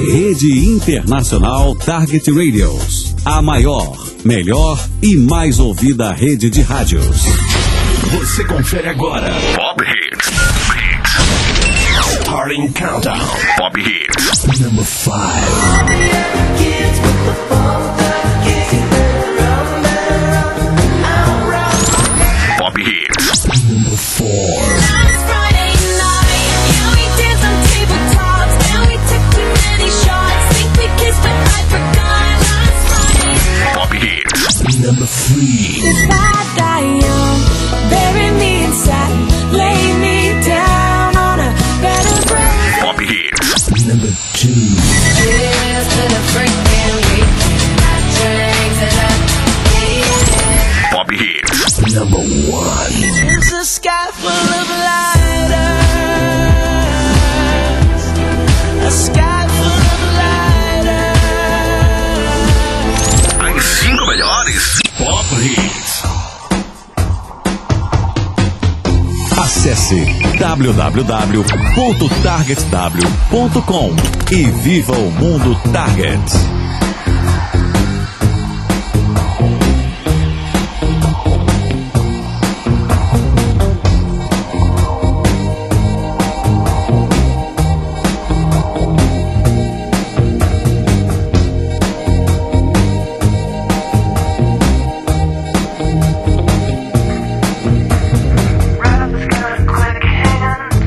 Rede Internacional Target Radios. A maior, melhor e mais ouvida rede de rádios. Você confere agora Pop Hits. Starting Countdown. Pop Hits. Number 5. Pop Hits. Number 4. Number 3. If I die young, bury me inside, lay me down on a bed of roses. Pop Hits. Number 2. Pop Hits. Number 1. It's a sky full of lighters, a sky full of lighters. As 5 melhores Pop Hits. Acesse www.targetw.com e viva o mundo Target.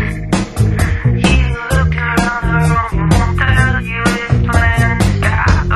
You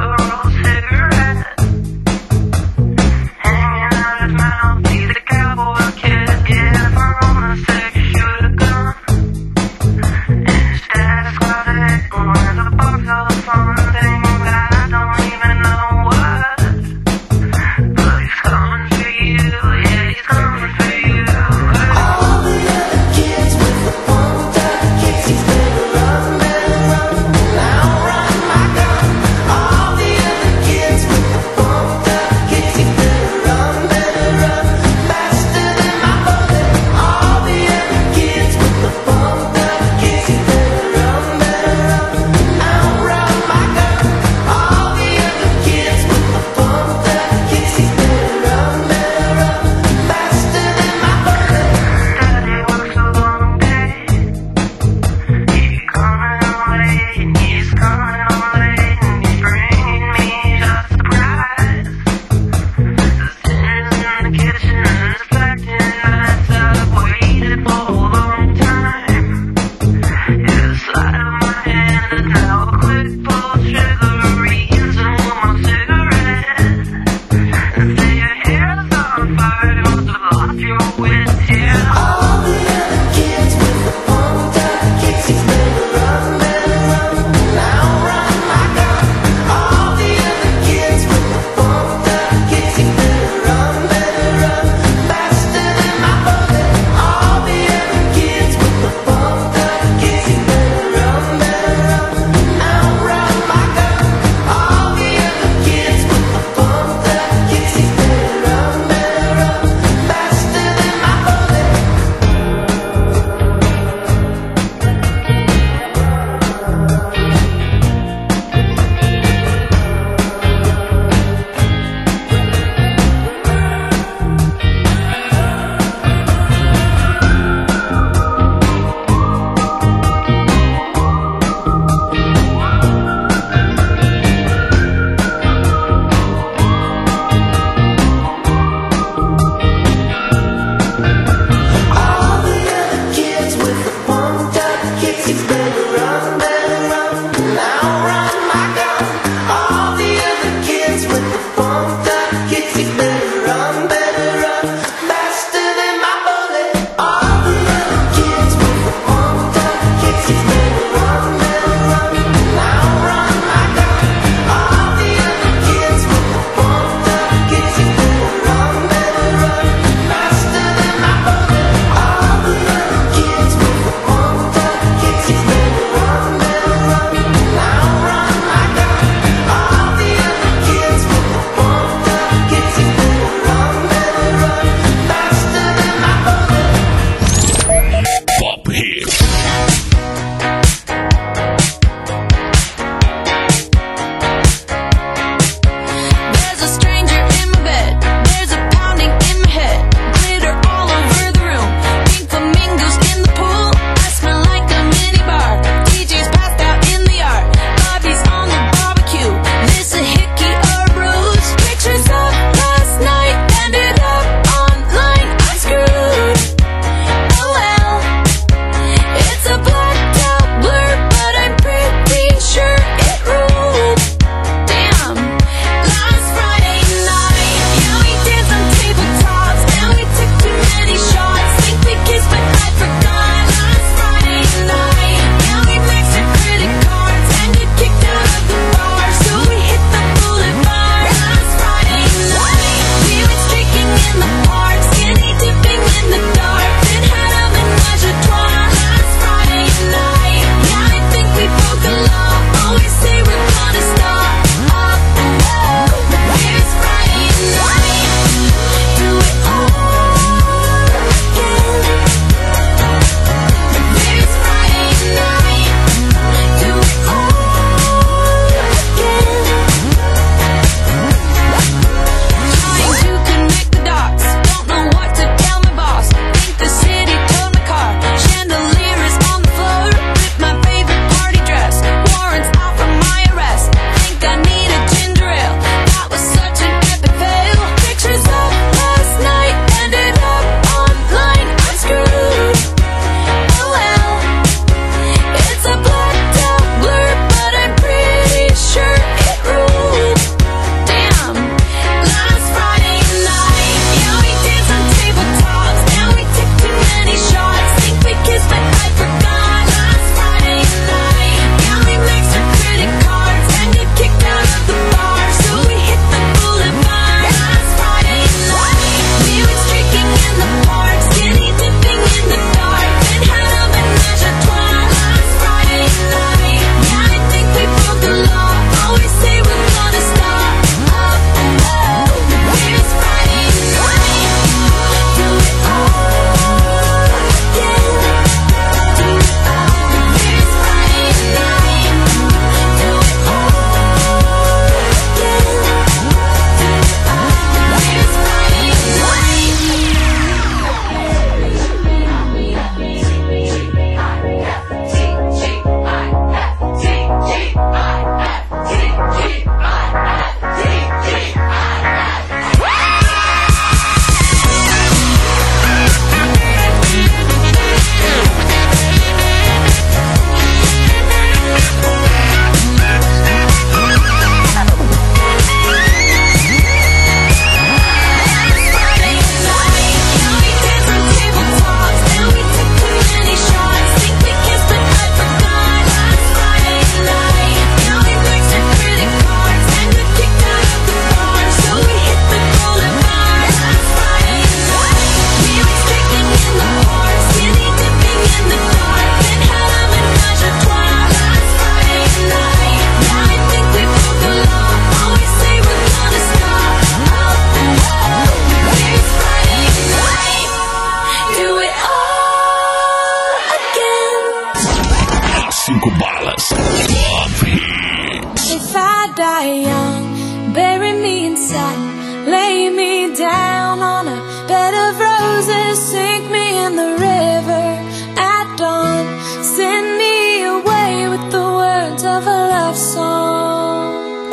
5 balas. Pop Hits. If I die young, bury me in satin, lay me down on a bed of roses, sink me in the river at dawn, send me away with the words of a love song.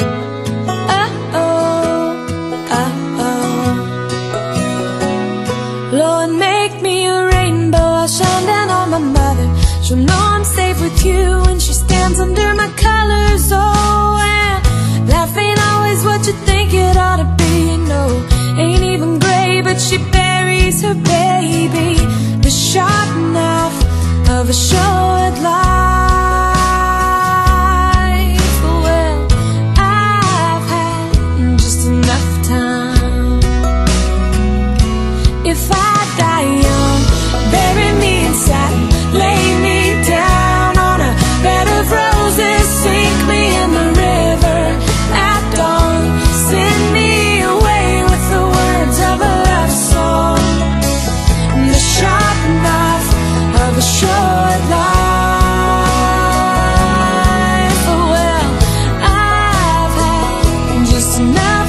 Lord, make me a rainbow, I'll shine down on my mother. She'll know I'm safe with you when she stands under my colors. Oh, and life ain't always what you think it ought to be. No, ain't even gray, but she buries her baby. The sharp knife of a short life. Well, I've had just enough time. If I die young, bury me in satin, lay me down on a bed of roses, sink me in the river at dawn, send me away with the words of a love song. The sharp knife of a short life. Well, I've had just enough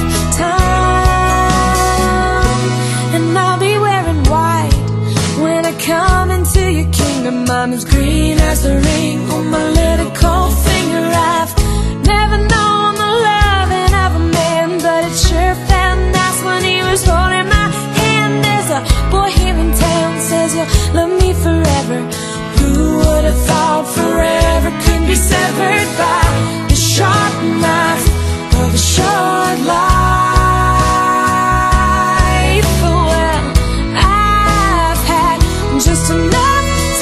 time, and I'll be wearing white when I come into your kingdom. I'm as green as the ring on my little cold finger. I've never known the loving of a man, but it sure felt nice when he was holding my hand. There's a boy here in town says you'll love me forever. Who would have thought forever could be severed by the sharp knife of a short life? Well, I've had just enough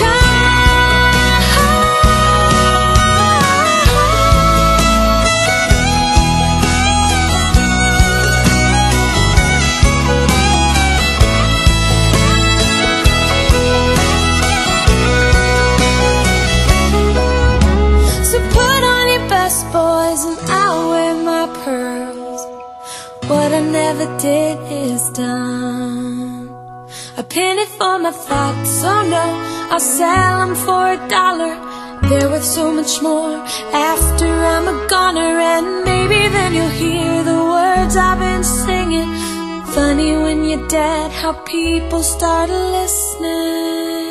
what I never did is done. A penny for my thoughts, oh no, I'll sell them for $1. They're worth so much more after I'm a goner. And maybe then you'll hear the words I've been singing. Funny when you're dead how people start listening.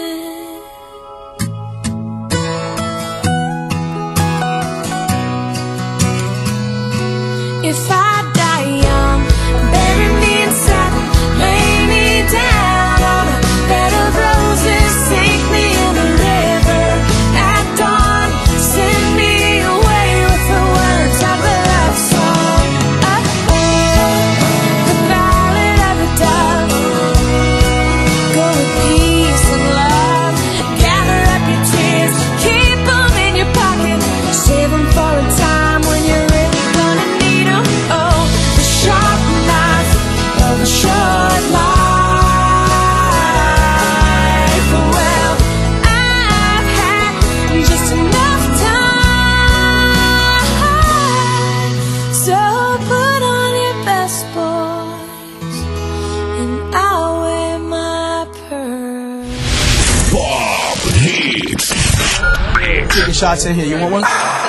If I die young, bury me in satin, lay me down on a bed of roses, sink me in the river at dawn, send me away with the words of a love song. The ballad of the dove. Go with peace and love, gather up your tears, keep them in your pocket, save them for a time when you're really gonna need them. Oh, the sharp knife of a short life. Well, I've had just enough time. So put on your best, boys, and I'll wear my pearl. Pop Hits. Taking shots in here. You want one?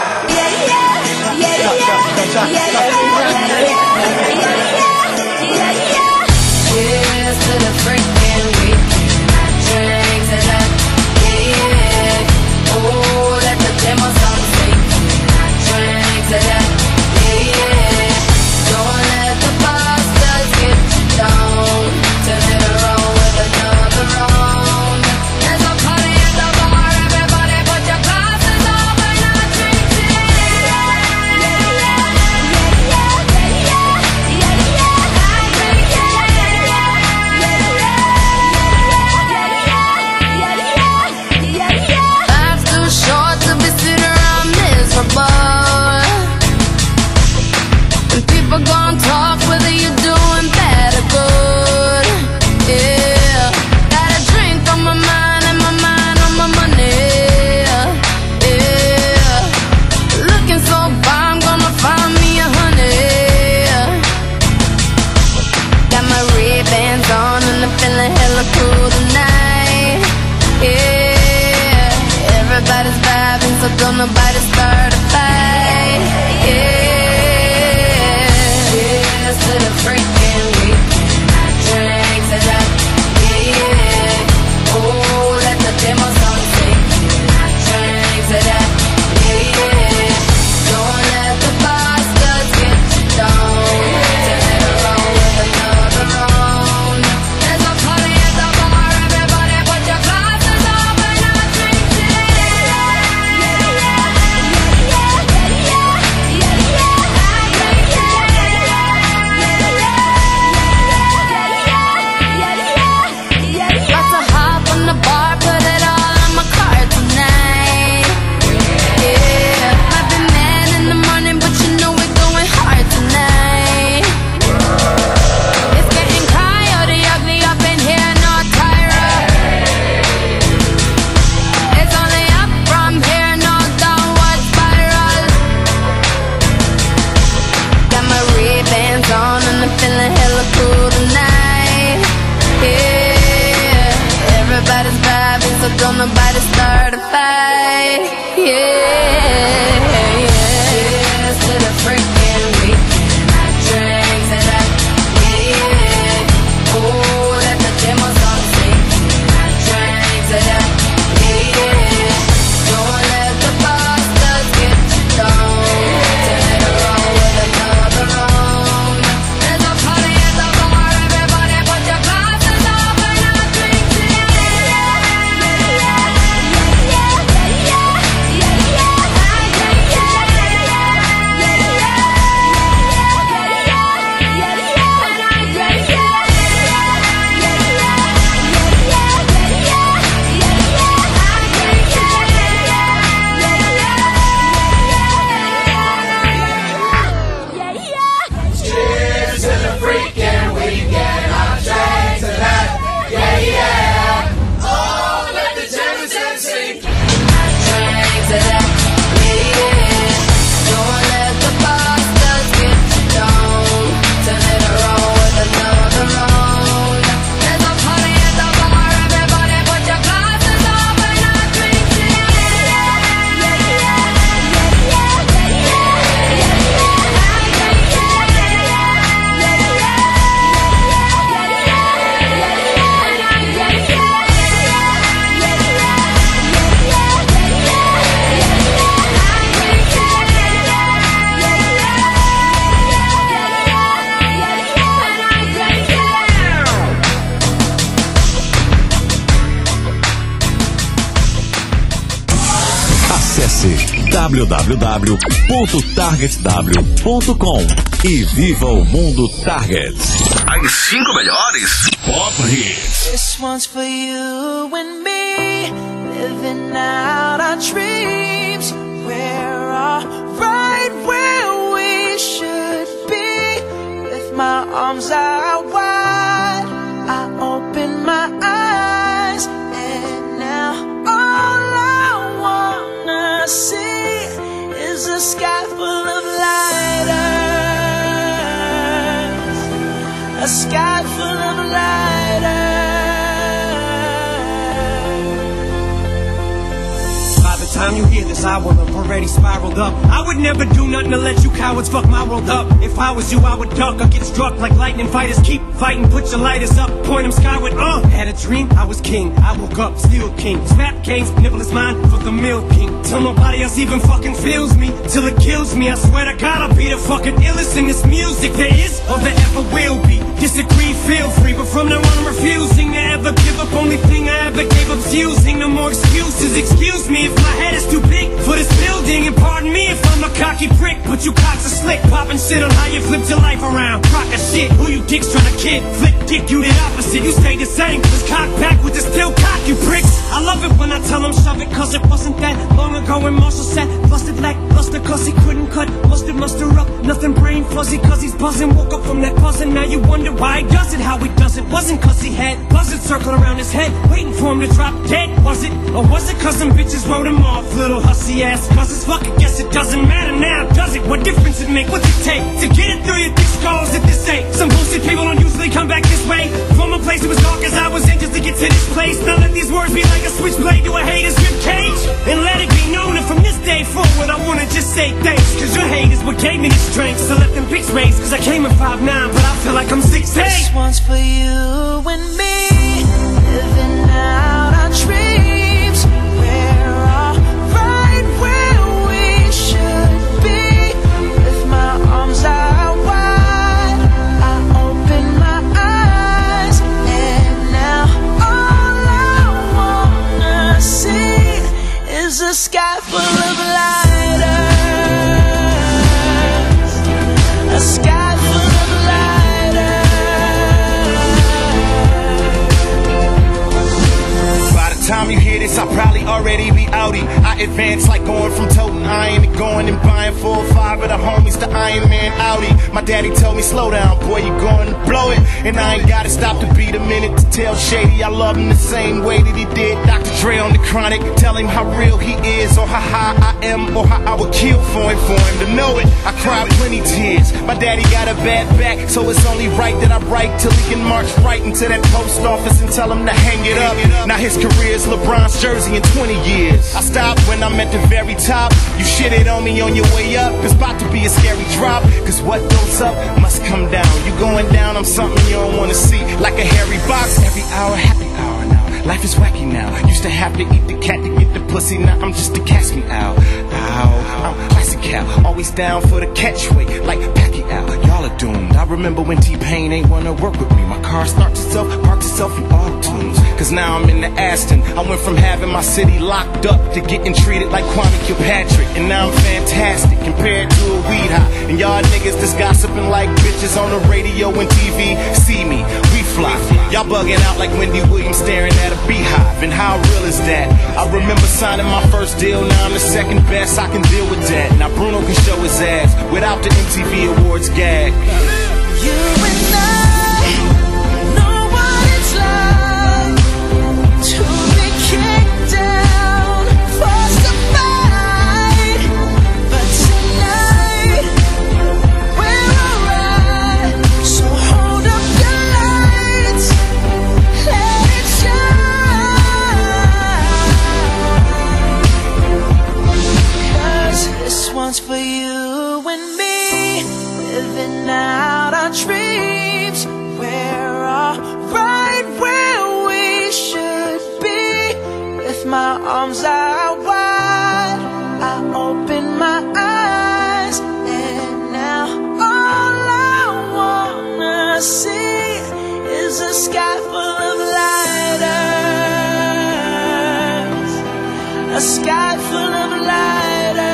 Cheers to the freaking weekend. Drink to that, yeah. Oh, let the demo song sing. Drink to that, yeah. Don't let the bastards get you down. Turn it around with another round. There's a party at the bar. Everybody put your glasses up and I drink to life's too short to be sitting around miserable. And people gon' talk whether you're doing bad or good. Yeah, got a drink on my mind and my mind on my money. Yeah, looking so far, I'm gonna find me a honey. Got my Ray-Bans on and I'm feeling hella cool tonight. Yeah, everybody's vibing so don't nobody start a fight. Yeah. Cheers to the freaking weekend. Drink to that. Yeah. Oh, let the demo song sing. Drink to that. Yeah. Don't let the bastards get you down. Turn it around with another round. There's a party at the bar. Everybody put your glasses up and I'll drink to Lots of hop on the bar, put it all on my card tonight. Yeah, I've been mad in the morning, but you know we're going hard tonight. It's getting coyote ugly up in here, no Tyra. It's only up from here, no downward spiral. Got my Ray-Bans on and I'm feeling hella cool tonight. Yeah, everybody's vibing, so don't nobody start a fight. Yeah, cheers to the freaking weekend. Drink to that. Yeah, oh, let the demo song sing. Drink to that. Yeah, don't let the bastards get you down. Turn it around with another round. There's a party at the bar, everybody put your glasses up and I'll drink to Cheers to the freaking weekend. I'll drink to that. Yeah, yeah. Oh, let the Jefferson sing. Drink to that. Yeah, don't let the bastards get you down. Turn it around with another round. There's a party at the bar, everybody put your glasses up and I'll drink to Acesse www.targetw.com e viva o mundo Target. As 5 melhores Pop Hits. This one's for you and me, living out our dreams. We're all right where we should be. With my arms out wide, I open my eyes, and now all I wanna see is a sky full of lighters, a sky full of lighters. By the time you hear this, I will have already spiraled up. I would never do nothing to let you cowards fuck my world up. If I was you, I would duck or get struck like lightning fighters. Keep fighting, put your lighters up, point them skyward. Had a dream, I was king. I woke up, still king. Snap games, nibble is mine for the milk king. Till nobody else even fucking feels me, till it kills me. I swear to God, I'll be the fucking illest in this music there is or there ever will be. Disagree, feel free, but from now on I'm refusing to ever give up. Only thing I ever gave up's using. No more excuses, excuse me if my head is too big for this building. And pardon me if I'm a cocky prick, but you cocks are slick. Popping shit on how you flipped your life around. Crock of shit, who you dicks trying to kid? Flip dick, you did opposite, you stay the same. Cause cock backwards is still cock, you pricks. I love it when I tell them shove it, cause it wasn't that long ago when Marshall said busted like luster cause he couldn't cut. Muster up, nothing brain fuzzy cause he's buzzing. Woke up from that buzzing, now you wonder why he does it. How he does it, wasn't cause he had buzzards circling around his head, waiting for him to drop dead. Was it, or was it cause some bitches wrote him off? Little hussy ass buzzes, fuck it, guess it doesn't matter now, does it? What difference it make, what's it take to get it through your thick skulls at this age? Some bullshit people don't usually come back this way. From a place that was dark as I was in just to get to this place. Now let these words be like a switchblade to a hater's rib cage, and let it be known that from this day say thanks, cause your hate is what gave me the strength. So let them pics raise, cause I came in 5'9", but I feel like I'm 6'8". This one's for you and me, living out our dreams. We're all right where we should be. With my arms out wide, I open my eyes, and now all I wanna see is a sky full of lighters, a sky full of lighters. By the time you hear this, I'll probably already be outie. I advance like going from toting iron to going and buying 4 or 5 of the homies to Iron Man Audi. My daddy told me, slow down, boy, you going to blow it. And I ain't gotta stop to beat a minute to tell Shady I love him the same way that he did Dr. Dre on the Chronic. Tell him how real he is, or how high I am, or how I would kill for him to know it. I cried plenty tears. My daddy got a bad back, so it's only right that I write till he can march right into that post office and tell him to hang it up. Now his career's LeBron's jersey in 20 years. I stopped when I'm at the very top. You shitted on me on your way up. It's about to be a scary drop, cause what goes up must come down. You going down, I'm something you don't wanna see. Like a hairy box, every hour, happy hour now. Life is wacky now. Used to have to eat the cat to get the pussy. Now I'm just a catch me out. Ow, I'm classic Cal. Always down for the catchweight, like Pacquiao. Y'all are doomed. I remember when T-Pain ain't wanna work with me. My car starts itself, parks itself in auto-tunes. Cause now I'm in the Aston. I went from having my city locked up to getting treated like Kwame Kilpatrick. And now I'm fantastic compared to a weed high. And y'all niggas just gossiping like bitches on the radio and TV. See me, we fly. Y'all bugging out like Wendy Williams staring at a beehive. And how real is that? I remember signing my first deal. Now I'm the second best, I can deal with that. Now Bruno can show his ass without the MTV Awards gag. You and I know what it's like to be kicked down, forced to fight. But tonight we're alright. So hold up your lights, let it shine. 'Cause this one's for you and me, living out our dreams. We're all right where we should be. With my arms out wide, I open my eyes, and now all I wanna see is a sky full of lighters, a sky full of lighters.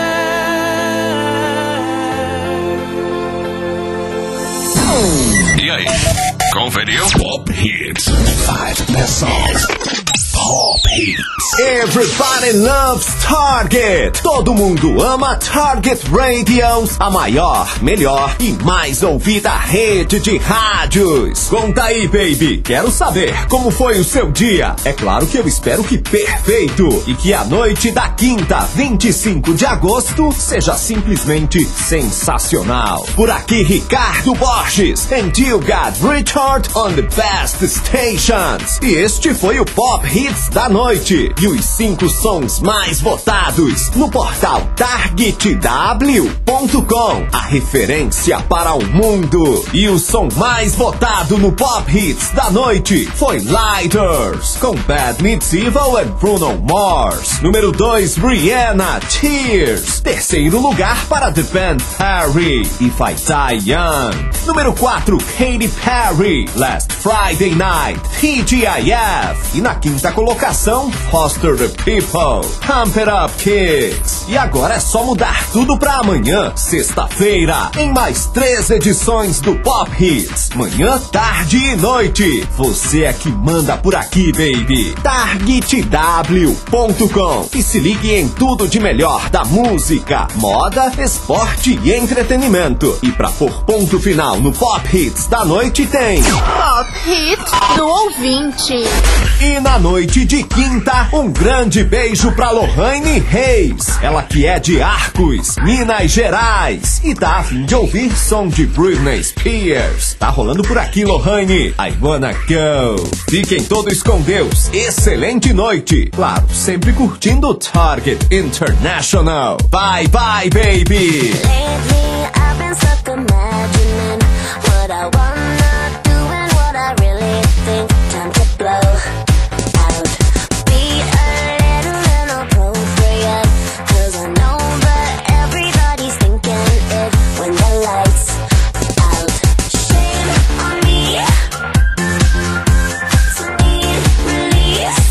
E aí, conferiu? Pop Hits. 5 best songs. Pop Hits. Everybody loves Target. Todo mundo ama Target Radios, a maior, melhor e mais ouvida rede de rádios. Conta aí, baby. Quero saber como foi o seu dia. É claro que eu espero que perfeito. E que a noite da quinta, 25 de agosto, seja simplesmente sensacional. Por aqui, Ricardo Borges. And you got Richard on the best stations. E este foi o Pop Hits da noite. E os 5 sons mais votados no portal targetw.com, a referência para o mundo. E o som mais votado no Pop Hits da noite foi Lighters, com Bad Meets Evil e Bruno Mars. Número 2, Rihanna, Tears. Terceiro lugar para The Band Perry, If I Die Young. Número 4, Katy Perry, Last Friday Night, TGIF. E na quinta colocação, Foster the People, Pump It Up Kids. E agora é só mudar tudo pra amanhã, sexta-feira, em mais 3 edições do Pop Hits. Manhã, tarde e noite. Você é que manda por aqui, baby. targetw.com. E se ligue em tudo de melhor da música, moda, esporte e entretenimento. E pra pôr ponto final no Pop Hits da noite tem Pop Hits do ouvinte. E na noite de quinta, um grande beijo pra Lohane Reis. Ela que é de Arcos, Minas Gerais, e tá a fim de ouvir som de Britney Spears. Tá rolando por aqui, Lohane. I wanna go. Fiquem todos com Deus. Excelente noite. Claro, sempre curtindo Target International. Bye bye, baby. Lately I've been stuck imagining what I wanna do and what I really think. Time to blow out. Be a little inappropriate, 'cause I know that everybody's thinking it when the lights out. Shame on me, so need release.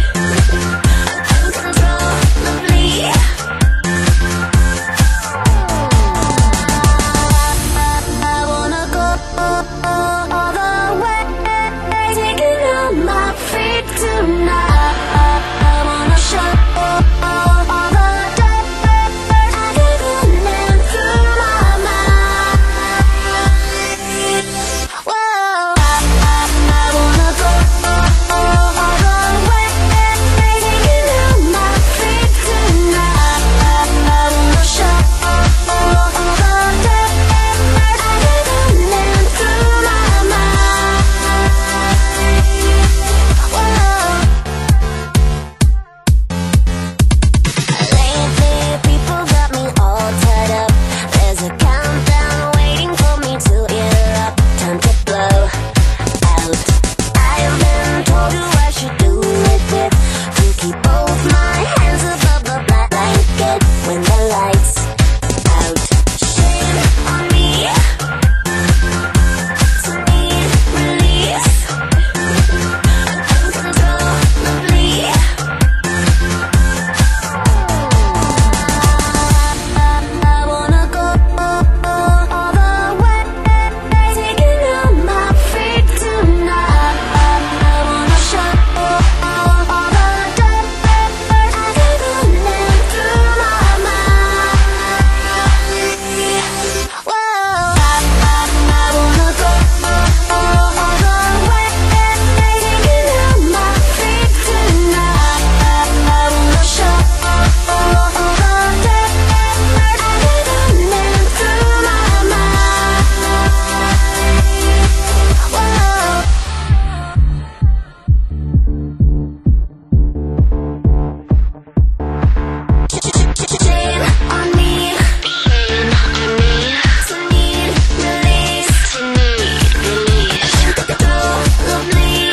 Uncontrollably. I wanna go all the way, taking on my feet tonight. I wanna show all the dirt I get running through my mind. Whoa, I wanna go all the way, taking on my feet tonight. I wanna show all the dirt I get running through my mind. Whoa. Lately, people got me all tied up. There's a countdown waiting for me to erupt. Time to blow out. I've been told who I should do it with, to keep both my hands above the black blanket when the lights out. Shame on me, so need release. Uncontrollably. I wanna go all the way, taking on my feet tonight. I wanna show all the dirt I get running through my mind. Whoa, I wanna go all the way, taking on my feet tonight. I wanna show all the dirt I get running through my mind. Whoa. Shame on me, so need release. Uncontrollably.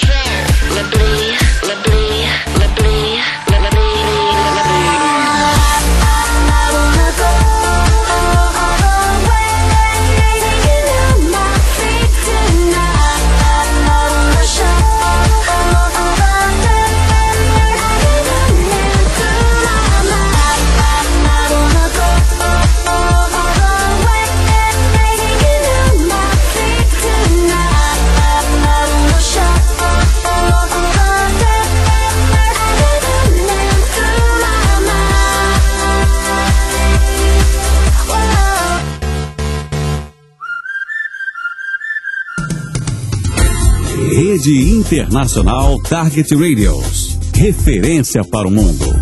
I wanna go all the way, taking on my feet tonight. I wanna show all the dirt I get running through my mind. I wanna go all the way, taking on my feet tonight. I wanna show all the dirt I get running through my mind. Whoa. Rede Internacional Target Radios. Referência para o mundo.